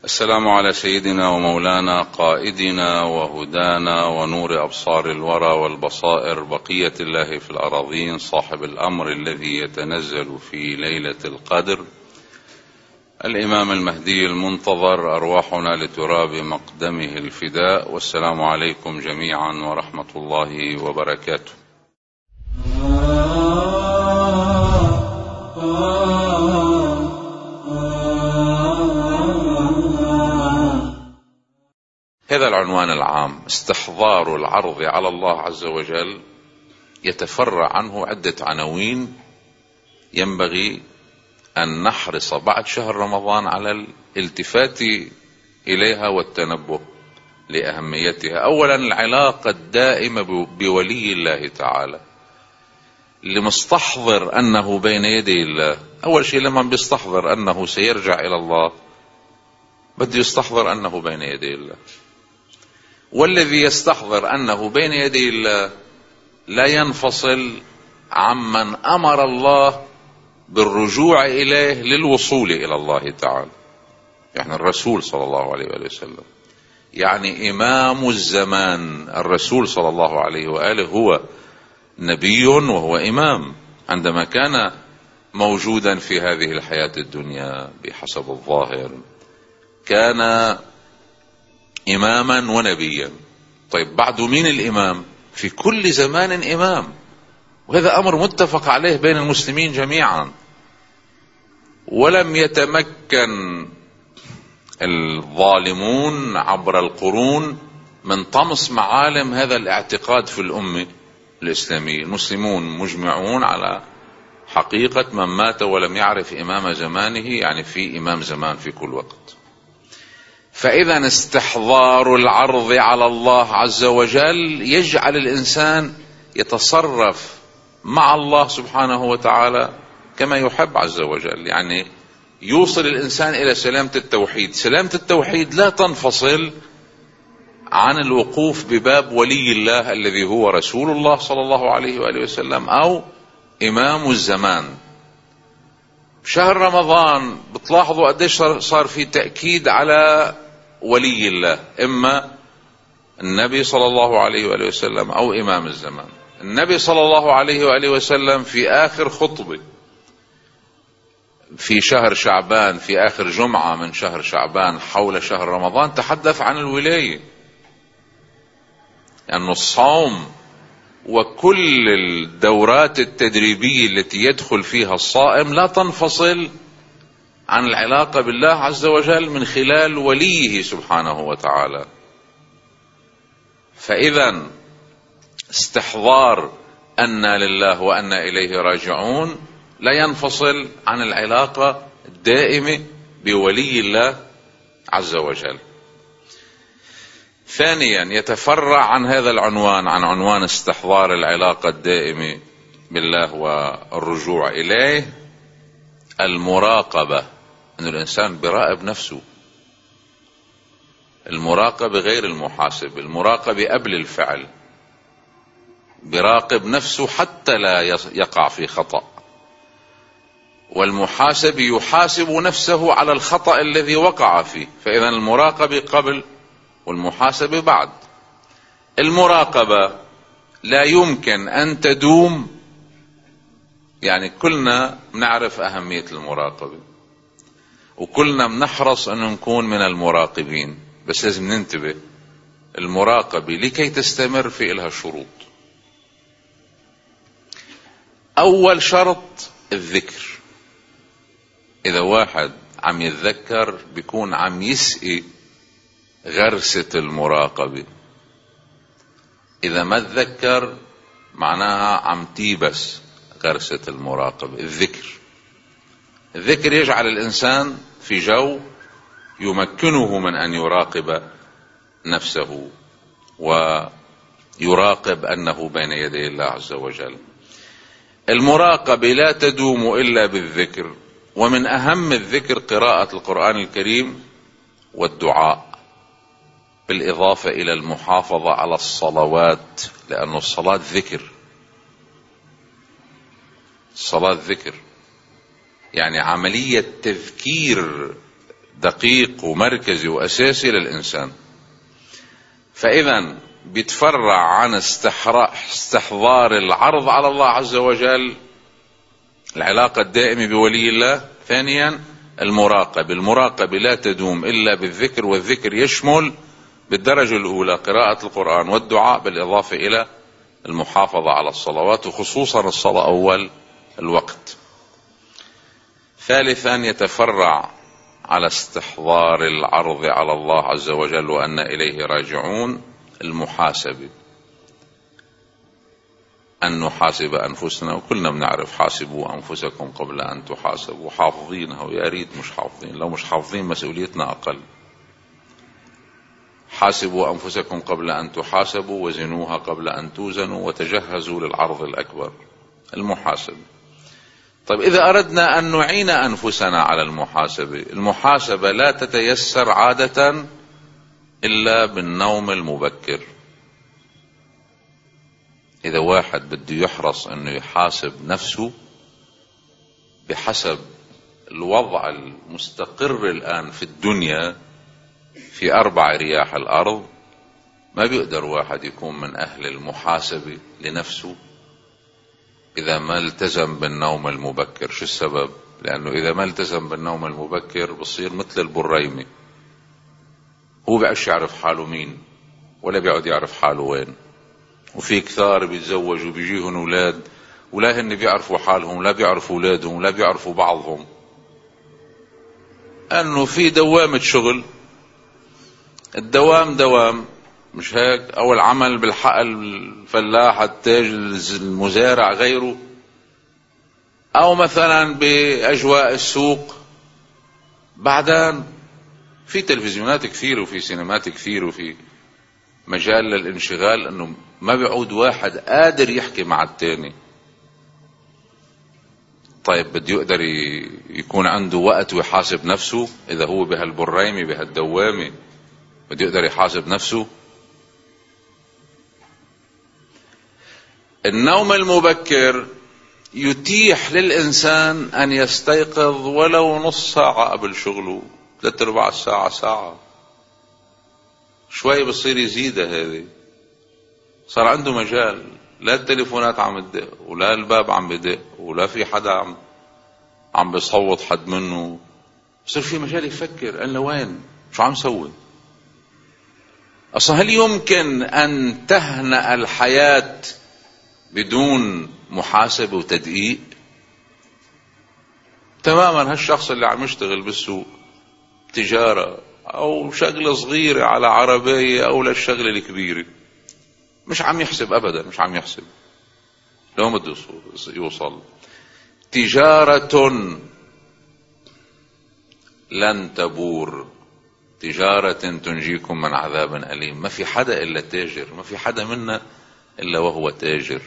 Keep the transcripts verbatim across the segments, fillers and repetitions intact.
السلام على سيدنا ومولانا قائدنا وهدانا ونور أبصار الورى والبصائر بقية الله في الأراضين صاحب الأمر الذي يتنزل في ليلة القدر الإمام المهدي المنتظر أرواحنا لتراب مقدمه الفداء. والسلام عليكم جميعا ورحمة الله وبركاته. هذا العنوان العام استحضار العرض على الله عز وجل يتفرع عنه عدة عناوين ينبغي أن نحرص بعد شهر رمضان على الالتفات إليها والتنبه لأهميتها. أولا العلاقة الدائمة بولي الله تعالى، اللي مستحضر أنه بين يدي الله. أول شيء لما بيستحضر أنه سيرجع إلى الله بده يستحضر أنه بين يدي الله، والذي يستحضر أنه بين يدي الله لا ينفصل عمن أمر الله بالرجوع إليه للوصول إلى الله تعالى، يعني الرسول صلى الله عليه وآله وسلم، يعني إمام الزمان. الرسول صلى الله عليه وآله هو نبي وهو إمام عندما كان موجودا في هذه الحياة الدنيا بحسب الظاهر، كان إماما ونبيا. طيب بعده مين الإمام؟ في كل زمان إمام، وهذا أمر متفق عليه بين المسلمين جميعا. ولم يتمكن الظالمون عبر القرون من طمس معالم هذا الاعتقاد في الأمة الإسلامية. المسلمون مجمعون على حقيقة من مات ولم يعرف إمام زمانه، يعني في إمام زمان في كل وقت. فإذا استحضار العرض على الله عز وجل يجعل الإنسان يتصرف مع الله سبحانه وتعالى كما يحب عز وجل، يعني يوصل الإنسان إلى سلامة التوحيد. سلامة التوحيد لا تنفصل عن الوقوف بباب ولي الله الذي هو رسول الله صلى الله عليه وآله وسلم أو إمام الزمان. شهر رمضان بتلاحظوا قديش صار في تأكيد على ولي الله، إما النبي صلى الله عليه وآله وسلم أو إمام الزمان. النبي صلى الله عليه وآله وسلم في آخر خطبة في شهر شعبان، في آخر جمعة من شهر شعبان حول شهر رمضان، تحدث عن الولاية، لأن يعني الصوم وكل الدورات التدريبية التي يدخل فيها الصائم لا تنفصل عن العلاقة بالله عز وجل من خلال وليه سبحانه وتعالى. فإذا استحضار أن لله وأن إليه راجعون لا ينفصل عن العلاقة الدائمة بولي الله عز وجل. ثانيا يتفرع عن هذا العنوان، عن عنوان استحضار العلاقة الدائمة بالله والرجوع إليه، المراقبة، أن الإنسان بيراقب نفسه. المراقبة غير المحاسبة، المراقبة قبل الفعل، بيراقب نفسه حتى لا يقع في خطأ، والمحاسب يحاسب نفسه على الخطأ الذي وقع فيه. فإذا المراقبة قبل والمحاسبة بعد. المراقبة لا يمكن أن تدوم، يعني كلنا بنعرف أهمية المراقبة وكلنا بنحرص أن نكون من المراقبين، بس لازم ننتبه. المراقبة لكي تستمر في إلها شروط. أول شرط الذكر. إذا واحد عم يتذكر بيكون عم يسقي غرسة المراقبة. إذا ما تذكر معناها عم تيبس غرسة المراقبة. الذكر الذكر يجعل الإنسان في جو يمكنه من أن يراقب نفسه ويراقب أنه بين يدي الله عز وجل. المراقبة لا تدوم إلا بالذكر، ومن أهم الذكر قراءة القرآن الكريم والدعاء، بالإضافة إلى المحافظة على الصلوات، لأن الصلاة ذكر. الصلاة ذكر يعني عملية تذكير دقيق ومركزي وأساسي للإنسان. فإذا بيتفرع عن استحضار العرض على الله عز وجل العلاقة الدائمة بولي الله. ثانيا المراقبة. المراقبة لا تدوم إلا بالذكر، والذكر يشمل بالدرجة الأولى قراءة القرآن والدعاء، بالإضافة إلى المحافظة على الصلوات، وخصوصا الصلاة أول الوقت. ثالثا يتفرع على استحضار العرض على الله عز وجل وأن إليه راجعون المحاسبة، أن نحاسب أنفسنا، وكلنا بنعرف حاسبوا أنفسكم قبل أن تحاسبوا، حافظينها ويا ريت مش حافظين، لو مش حافظين مسؤوليتنا أقل. حاسبوا أنفسكم قبل أن تحاسبوا، وزنوها قبل أن توزنوا، وتجهزوا للعرض الأكبر المحاسبة. طيب إذا أردنا أن نعين أنفسنا على المحاسبة، المحاسبة لا تتيسر عادة إلا بالنوم المبكر. إذا واحد بده يحرص أنه يحاسب نفسه بحسب الوضع المستقر الآن في الدنيا في أربع رياح الأرض، ما بيقدر واحد يكون من أهل المحاسبة لنفسه إذا ما التزم بالنوم المبكر. شو السبب؟ لأنه إذا ما التزم بالنوم المبكر بصير مثل البريمة، هو بقاش يعرف حاله مين ولا بيقعد يعرف حاله وين. وفي كثار بيتزوجوا بيجيهم أولاد ولا هن بيعرفوا حالهم ولا بيعرفوا أولادهم ولا بيعرفوا بعضهم، أنه في دوامة شغل، الدوام دوام مش هيك، أو العمل بالحقل الفلاح التاج المزارع غيره، أو مثلا بأجواء السوق. بعدين في تلفزيونات كثير وفي سينمات كثير وفي مجال للانشغال، أنه ما بيعود واحد قادر يحكي مع التاني. طيب بده يقدر يكون عنده وقت ويحاسب نفسه؟ إذا هو بهالبريمة بهالدوامة بده يقدر يحاسب نفسه؟ النوم المبكر يتيح للإنسان أن يستيقظ ولو نص ساعة قبل شغله، ثلاث أرباع ساعة ساعة، شوي بصير يزيدها هذه، صار عنده مجال، لا التليفونات عم تدق ولا الباب عم بدق ولا في حدا عم عم بيصوت حد منه، بصير في مجال يفكر أنا وين شو عم سوي. أصلا هل يمكن أن تهنأ الحياة بدون محاسبة وتدقيق؟ تماما. هالشخص اللي عم يشتغل بالسوق تجارة أو شغلة صغيرة على عربية أو للشغلة الكبيرة مش عم يحسب أبدا، مش عم يحسب لو بده يوصل. تجارة لن تبور، تجارة تنجيكم من عذاب أليم. ما في حدا إلا تاجر، ما في حدا منا إلا وهو تاجر.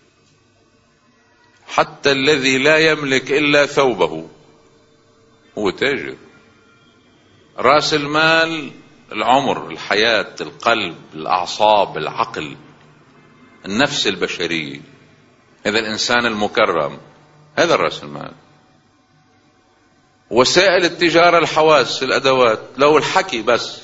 حتى الذي لا يملك إلا ثوبه هو تاجر. رأس المال العمر، الحياة، القلب، الأعصاب، العقل، النفس البشرية، هذا الإنسان المكرم، هذا الرأس المال. وسائل التجارة الحواس، الأدوات، لو الحكي بس.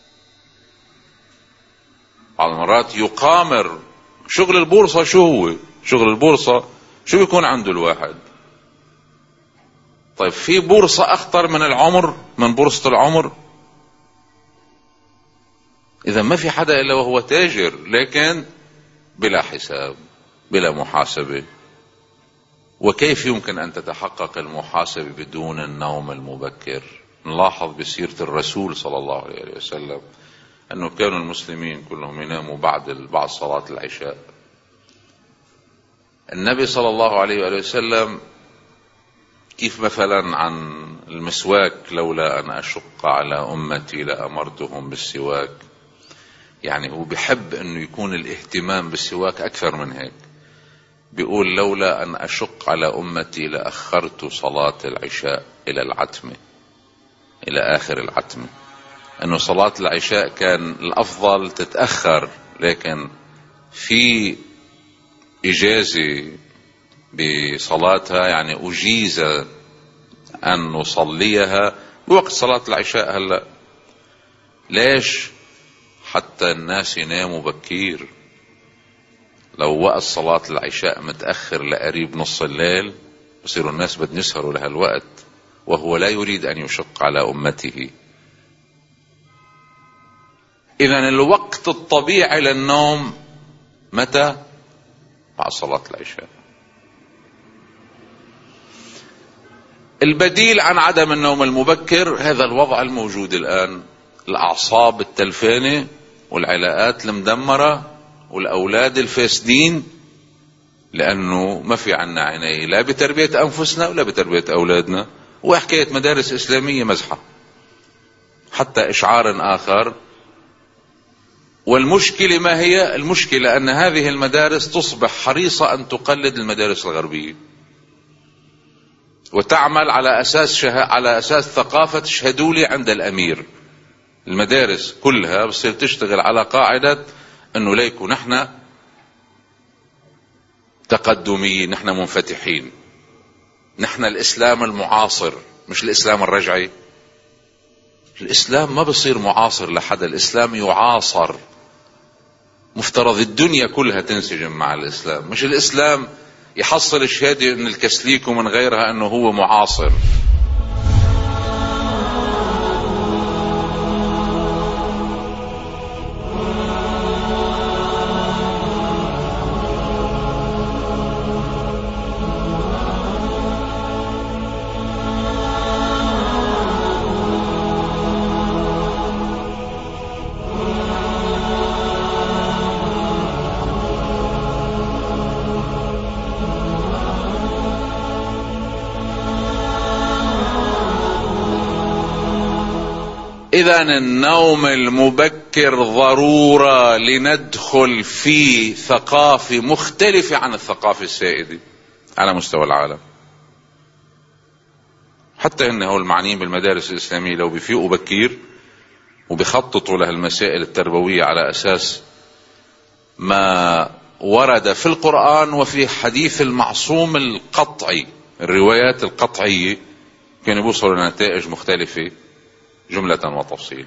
بعض المرات يقامر شغل البورصة. شو هو شغل البورصة؟ شو بيكون عنده الواحد؟ طيب في بورصة أخطر من العمر، من بورصة العمر؟ إذا ما في حدا إلا وهو تاجر، لكن بلا حساب بلا محاسبة. وكيف يمكن أن تتحقق المحاسبة بدون النوم المبكر؟ نلاحظ بسيرة الرسول صلى الله عليه وسلم أنه كانوا المسلمين كلهم يناموا بعد بعد صلاة العشاء. النبي صلى الله عليه وسلم كيف مثلا عن المسواك، لولا أن أشق على أمتي لأمرتهم بالسواك. يعني هو بيحب أنه يكون الاهتمام بالسواك أكثر من هيك. بيقول لولا أن أشق على أمتي لأخرت صلاة العشاء إلى العتمة، إلى آخر العتمة. أنه صلاة العشاء كان الأفضل تتأخر، لكن في إجازة بصلاتها، يعني أجيز أن نصليها بوقت صلاة العشاء. هلأ ليش؟ حتى الناس يناموا بكير. لو وقت صلاة العشاء متأخر لقريب نص الليل بصيروا الناس بدهم يسهروا لهالوقت، وهو لا يريد أن يشق على أمته. إذن الوقت الطبيعي للنوم متى؟ مع صلاة العشاء. البديل عن عدم النوم المبكر هذا الوضع الموجود الآن، الأعصاب التلفانة والعلاقات المدمرة والأولاد الفاسدين، لأنه ما في عنا عناية لا بتربية أنفسنا ولا بتربية أولادنا، وحكاية مدارس إسلامية مزحة حتى إشعار آخر. والمشكلة ما هي؟ المشكلة أن هذه المدارس تصبح حريصة أن تقلد المدارس الغربية وتعمل على أساس شه... على أساس ثقافة شهدولي عند الأمير. المدارس كلها بصير تشتغل على قاعدة أنه ليكو نحن تقدميين، نحن منفتحين، نحن الإسلام المعاصر مش الإسلام الرجعي. الإسلام ما بصير معاصر لحدا، الإسلام يعاصر. مفترض الدنيا كلها تنسجم مع الإسلام، مش الإسلام يحصل الشهادة من الكسليك ومن غيرها أنه هو معاصر. إذن النوم المبكر ضرورة لندخل في ثقافة مختلفة عن الثقافة السائدة على مستوى العالم. حتى إنه المعنيين بالمدارس الإسلامية لو بيفيقوا بكير وبيخططوا لها المسائل التربوية على أساس ما ورد في القرآن وفي حديث المعصوم القطعي، الروايات القطعية، كانوا يوصلوا لنتائج مختلفة جملة وتفصيلا.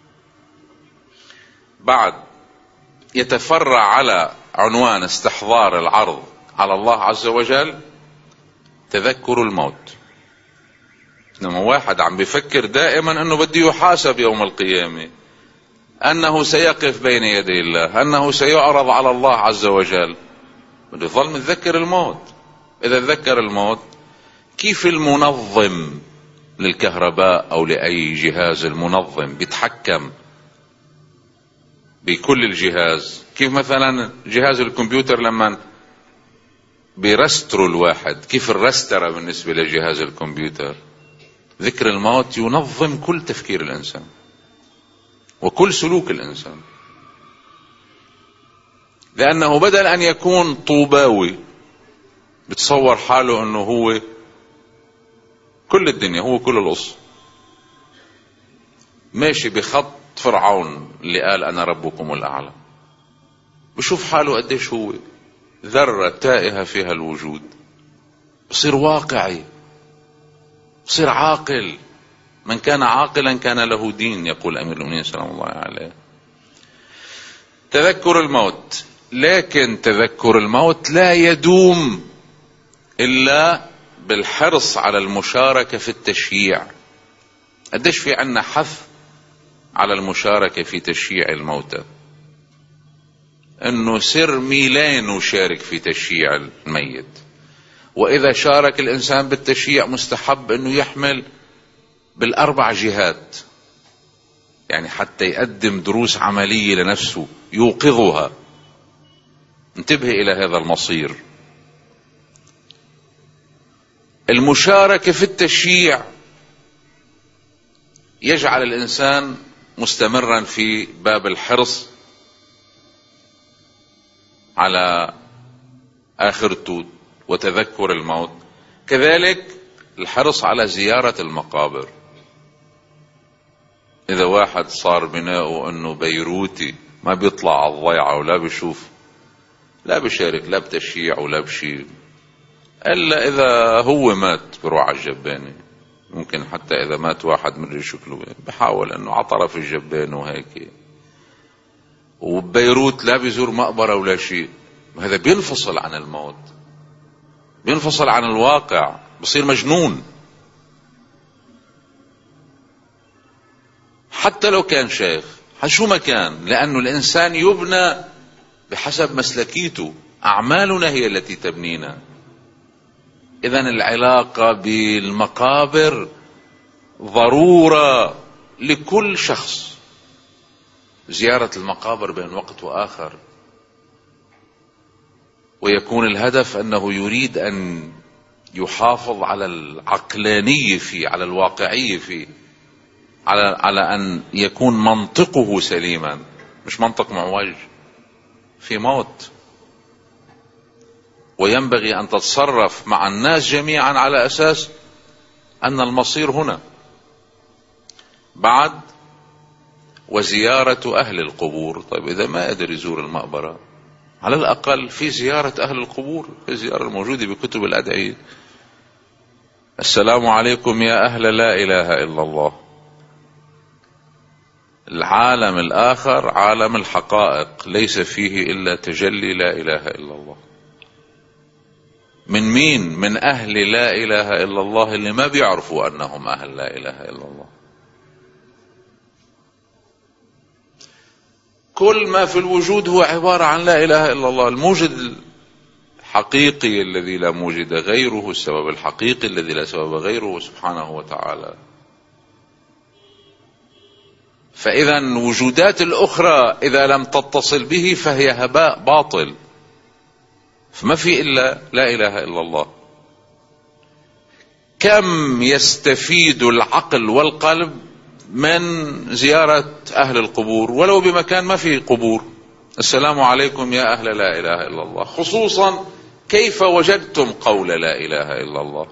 بعد يتفرع على عنوان استحضار العرض على الله عز وجل تذكر الموت. انما واحد عم بيفكر دائما انه بده يحاسب يوم القيامة، انه سيقف بين يدي الله، انه سيعرض على الله عز وجل، بده يظل متذكر الموت. اذا تذكر الموت، كيف المنظم للكهرباء او لاي جهاز المنظم بيتحكم بكل الجهاز؟ كيف مثلا جهاز الكمبيوتر لما بيرستروا الواحد، كيف الرسترة بالنسبة لجهاز الكمبيوتر؟ ذكر الموت ينظم كل تفكير الانسان وكل سلوك الانسان، لانه بدل ان يكون طوباوي بتصور حاله انه هو كل الدنيا، هو كل القصة، ماشي بخط فرعون اللي قال انا ربكم الاعلى، بشوف حاله قديش هو ذرة تائهة فيها الوجود، بصير واقعي، بصير عاقل. من كان عاقلا كان له دين، يقول امير المؤمنين سلام الله عليه. تذكر الموت، لكن تذكر الموت لا يدوم الا بالحرص على المشاركة في التشييع. قديش في عنا حث على المشاركة في تشييع الموتى، انه سر ميلان وشارك في تشييع الميت. واذا شارك الانسان بالتشييع مستحب انه يحمل بالاربع جهات، يعني حتى يقدم دروس عملية لنفسه يوقظها. انتبه الى هذا المصير. المشاركة في التشييع يجعل الانسان مستمرا في باب الحرص على آخرته وتذكر الموت، كذلك الحرص على زيارة المقابر. إذا واحد صار بناؤه أنه بيروتي ما بيطلع على الضيعة ولا بيشوف، لا بيشارك لا بتشييع ولا بشيء، إلا إذا هو مات بروح على الجبانة، ممكن حتى إذا مات واحد من شكله بحاول أنه على طرف الجبين وهيك. وبيروت لا بيزور مقبرة ولا شيء. هذا بينفصل عن الموت، بينفصل عن الواقع، بصير مجنون. حتى لو كان شيخ، شو ما كان، لأنه الإنسان يبنى بحسب مسلكيته، أعمالنا هي التي تبنينا. إذن العلاقة بالمقابر ضرورة لكل شخص. زيارة المقابر بين وقت وآخر، ويكون الهدف أنه يريد أن يحافظ على العقلانية فيه، على الواقعية فيه، على على أن يكون منطقه سليما، مش منطق معوج. في موت، وينبغي أن تتصرف مع الناس جميعا على أساس أن المصير هنا. بعد وزيارة أهل القبور. طيب إذا ما قدر يزور المقبرة، على الأقل في زيارة أهل القبور، في زيارة الموجودة بكتب الأدعية. السلام عليكم يا أهل لا إله إلا الله. العالم الآخر عالم الحقائق، ليس فيه إلا تجلي لا إله إلا الله. من مين؟ من أهل لا إله إلا الله اللي ما بيعرفوا أنهم أهل لا إله إلا الله. كل ما في الوجود هو عبارة عن لا إله إلا الله، الموجد الحقيقي الذي لا موجد غيره، السبب الحقيقي الذي لا سبب غيره سبحانه وتعالى. فإذا الوجودات الأخرى إذا لم تتصل به فهي هباء باطل، فما في إلا لا إله إلا الله. كم يستفيد العقل والقلب من زيارة أهل القبور ولو بمكان ما في قبور؟ السلام عليكم يا أهل لا إله إلا الله. خصوصا كيف وجدتم قول لا إله إلا الله؟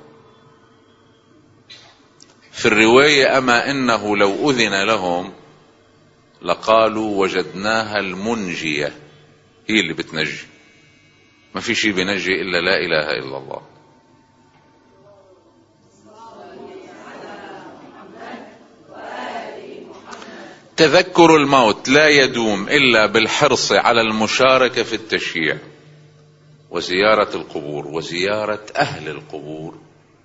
في الرواية أما إنه لو أذن لهم لقالوا وجدناها المنجية، هي اللي بتنجي، ما في شيء بينجي إلا لا إله إلا الله. تذكر الموت لا يدوم إلا بالحرص على المشاركة في التشييع وزيارة القبور وزيارة أهل القبور،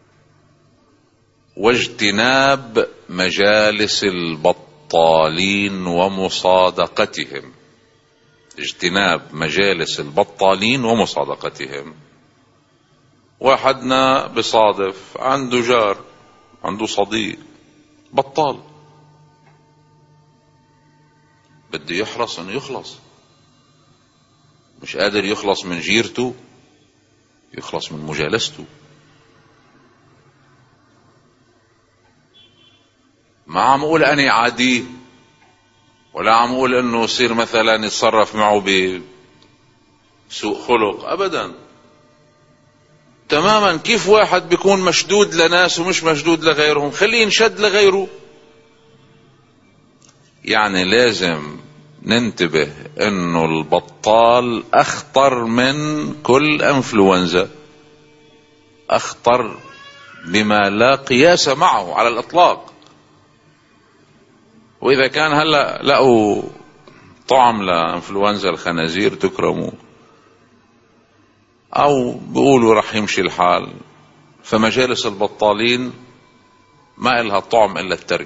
واجتناب مجالس البطالين ومصادقتهم. اجتناب مجالس البطالين ومصادقتهم. واحدنا بصادف عنده جار، عنده صديق بطال، بده يحرص انه يخلص، مش قادر يخلص من جيرته، يخلص من مجالسته. ما عم اقول اني عادي، ولا عم اقول انه يصير مثلا يتصرف معه بسوء خلق، ابدا، تماما. كيف واحد بيكون مشدود لناس ومش مشدود لغيرهم؟ خليه ينشد لغيره. يعني لازم ننتبه انه البطال اخطر من كل انفلونزا، اخطر بما لا قياس معه على الاطلاق. واذا كان هلا لقوا طعم لانفلونزا الخنازير تكرموا، او بيقولوا رح يمشي الحال، فمجالس البطالين ما إلها طعم الا الترك.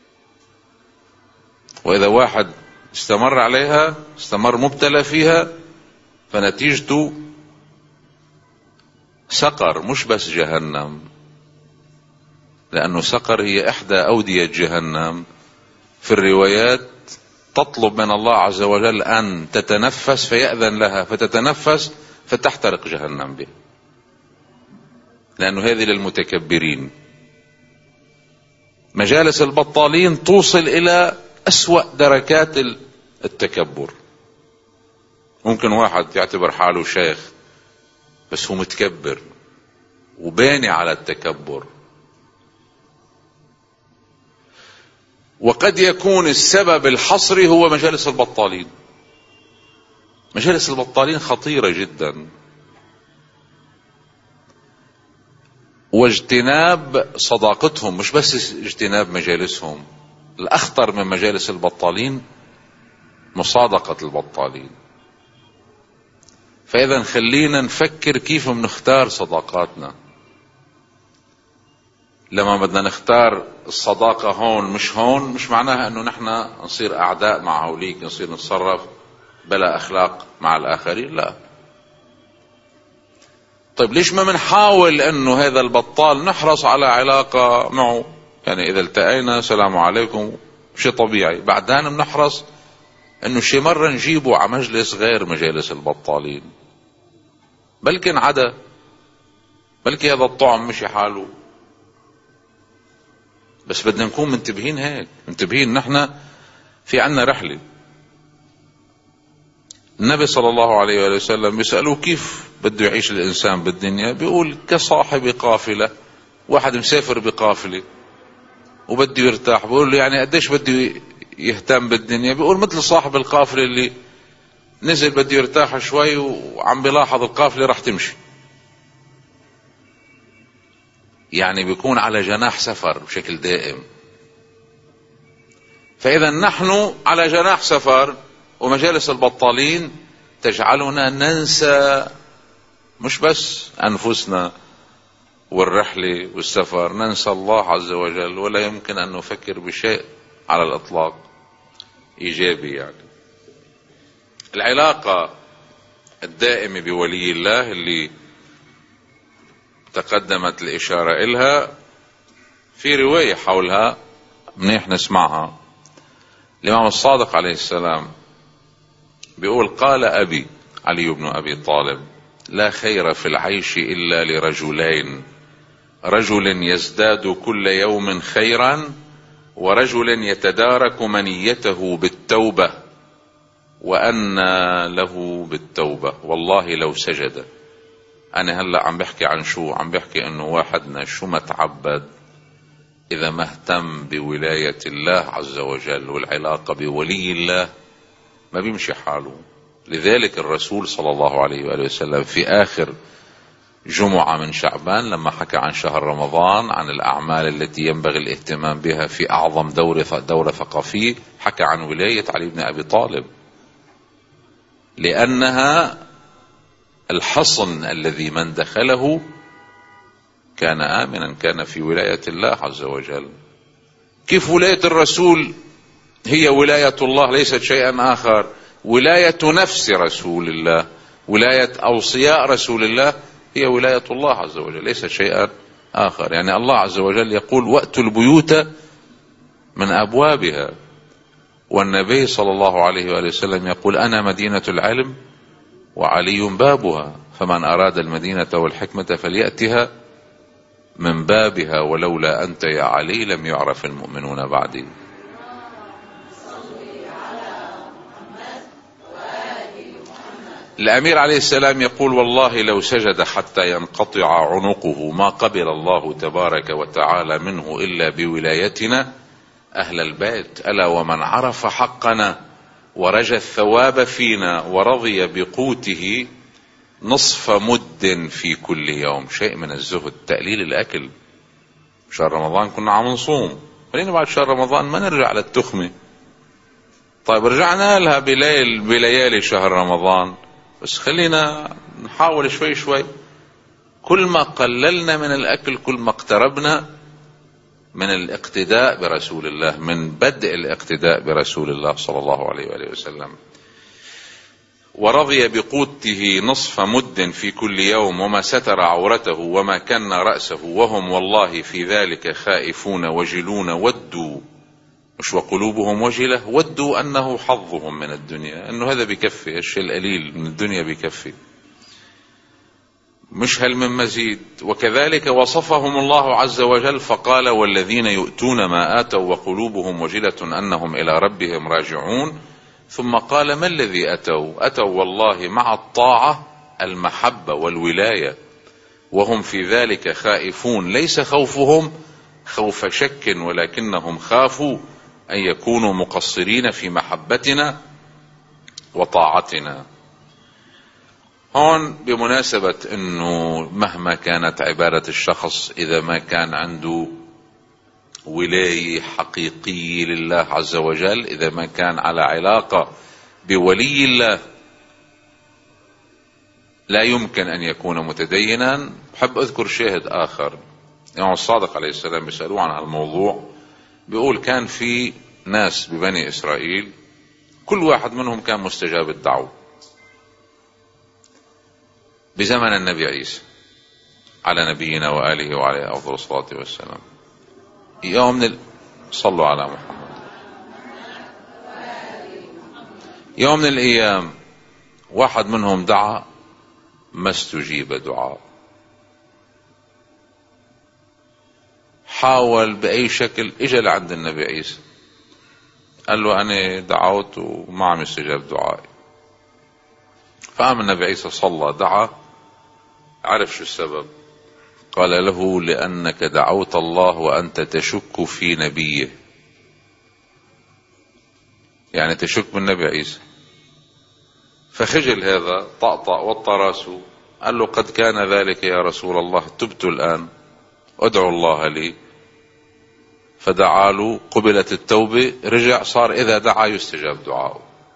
واذا واحد استمر عليها، استمر مبتلى فيها، فنتيجته سقر، مش بس جهنم، لأنه سقر هي إحدى أودية جهنم. في الروايات تطلب من الله عز وجل أن تتنفس فيأذن لها، فتتنفس فتحترق جهنم به، لأنه هذه للمتكبرين. مجالس البطالين توصل إلى أسوأ دركات التكبر. ممكن واحد يعتبر حاله شيخ بس هو متكبر وباني على التكبر. وقد يكون السبب الحصري هو مجالس البطالين. مجالس البطالين خطيرة جدا، واجتناب صداقتهم، مش بس اجتناب مجالسهم. الأخطر من مجالس البطالين مصادقة البطالين. فإذا خلينا نفكر كيف بنختار صداقاتنا. لما بدنا نختار الصداقة هون مش هون، مش معناها انه نحن نصير اعداء مع هوليك، نصير نتصرف بلا اخلاق مع الاخرين، لا. طيب ليش ما بنحاول انه هذا البطال نحرص على علاقة معه؟ يعني اذا التقينا سلام عليكم شيء طبيعي، بعدين بنحرص انه شي مرة نجيبه على مجلس غير مجالس البطالين، بلكن عدا، بلكي هذا الطعم مشي حاله. بس بدنا نكون منتبهين، هيك منتبهين. نحن في عنا رحلة. النبي صلى الله عليه وآله وسلم بيسألوه كيف بده يعيش الإنسان بالدنيا، بيقول كصاحب قافلة. واحد مسافر بقافلة وبده يرتاح، بيقول له يعني قديش بده يهتم بالدنيا؟ بيقول مثل صاحب القافلة اللي نزل بده يرتاح شوي وعم بيلاحظ القافلة راح تمشي. يعني بيكون على جناح سفر بشكل دائم. فإذا نحن على جناح سفر، ومجالس البطالين تجعلنا ننسى مش بس أنفسنا والرحلة والسفر، ننسى الله عز وجل، ولا يمكن أن نفكر بشيء على الإطلاق إيجابي. يعني العلاقة الدائمة بولي الله اللي تقدمت الإشارة إلها، في رواية حولها منيح نسمعها. الإمام الصادق عليه السلام بيقول: قال أبي علي بن أبي طالب: لا خير في العيش إلا لرجلين، رجل يزداد كل يوم خيرا، ورجل يتدارك منيته بالتوبة، وأن له بالتوبة والله لو سجد. أنا هلأ عم بحكي عن شو؟ عم بحكي أنه واحدنا شو ما تعبد، إذا ما اهتم بولاية الله عز وجل والعلاقة بولي الله ما بيمشي حاله. لذلك الرسول صلى الله عليه وآله وسلم في آخر جمعة من شعبان لما حكى عن شهر رمضان، عن الأعمال التي ينبغي الاهتمام بها في أعظم دورة دورة ثقافية، حكى عن ولاية علي بن أبي طالب، لأنها الحصن الذي من دخله كان آمنا، كان في ولاية الله عز وجل. كيف ولاية الرسول هي ولاية الله، ليست شيئا آخر. ولاية نفس رسول الله، ولاية أوصياء رسول الله هي ولاية الله عز وجل، ليست شيئا آخر. يعني الله عز وجل يقول: وأتوا البيوت من أبوابها، والنبي صلى الله عليه وآله وسلم يقول: أنا مدينة العلم وعلي بابها، فمن أراد المدينة والحكمة فليأتها من بابها، ولولا أنت يا علي لم يعرف المؤمنون بعدي. الأمير عليه السلام يقول: والله لو سجد حتى ينقطع عنقه ما قبل الله تبارك وتعالى منه إلا بولايتنا أهل البيت، ألا ومن عرف حقنا ورجى الثواب فينا ورضي بقوته نصف مد في كل يوم. شيء من الزهد، تقليل الأكل. شهر رمضان كنا عم نصوم، خلينا بعد شهر رمضان ما نرجع للتخمة. طيب رجعنا لها بليل بليالي شهر رمضان، بس خلينا نحاول شوي شوي. كل ما قللنا من الأكل كل ما اقتربنا من الاقتداء برسول الله، من بدء الاقتداء برسول الله صلى الله عليه وآله وسلم. ورضي بقوته نصف مد في كل يوم، وما ستر عورته وما كن رأسه، وهم والله في ذلك خائفون وجلون، ودوا مش وقلوبهم وجلة، ودوا أنه حظهم من الدنيا، أنه هذا بكفي، الشيء القليل من الدنيا بكفي، مش هل من مزيد. وكذلك وصفهم الله عز وجل فقال: والذين يؤتون ما آتوا وقلوبهم وجلة أنهم إلى ربهم راجعون. ثم قال: ما الذي أتوا؟ أتوا والله مع الطاعة المحبة والولاية، وهم في ذلك خائفون، ليس خوفهم خوف شك، ولكنهم خافوا أن يكونوا مقصرين في محبتنا وطاعتنا. هون بمناسبة انه مهما كانت عبادة الشخص، اذا ما كان عنده ولاية حقيقية لله عز وجل، اذا ما كان على علاقة بولي الله، لا يمكن ان يكون متدينا. بحب اذكر شاهد اخر. يعني الصادق عليه السلام بيسألوه عن هالموضوع، بيقول كان في ناس ببني اسرائيل كل واحد منهم كان مستجاب الدعوة بزمن النبي عيسى على نبينا وآله وعليه أفضل الصلاة والسلام. يوم من ال... صلوا على محمد. يوم من الأيام واحد منهم دعا ما استجيب دعاء، حاول بأي شكل، اجى لعند النبي عيسى قال له أنا دعوت وما عم يستجاب دعائي. فقام النبي عيسى صلى دعا، عرف شو السبب؟ قال له لأنك دعوت الله وأنت تشك في نبيه، يعني تشك بالنبي عيسى. فخجل هذا، طأطأ وطى راسه، قال له قد كان ذلك يا رسول الله، تبت الآن، ادعو الله لي. فدعا له، قبلت التوبة، رجع صار إذا دعا يستجاب دعاؤه.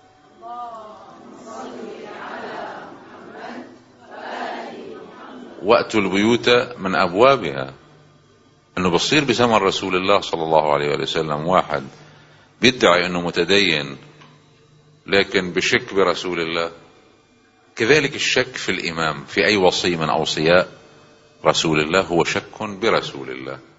وأتوا البيوت من أبوابها. أنه بصير بزمن رسول الله صلى الله عليه وسلم واحد بيدعي أنه متدين لكن بشك برسول الله. كذلك الشك في الإمام، في أي وصي من أوصياء رسول الله هو شك برسول الله.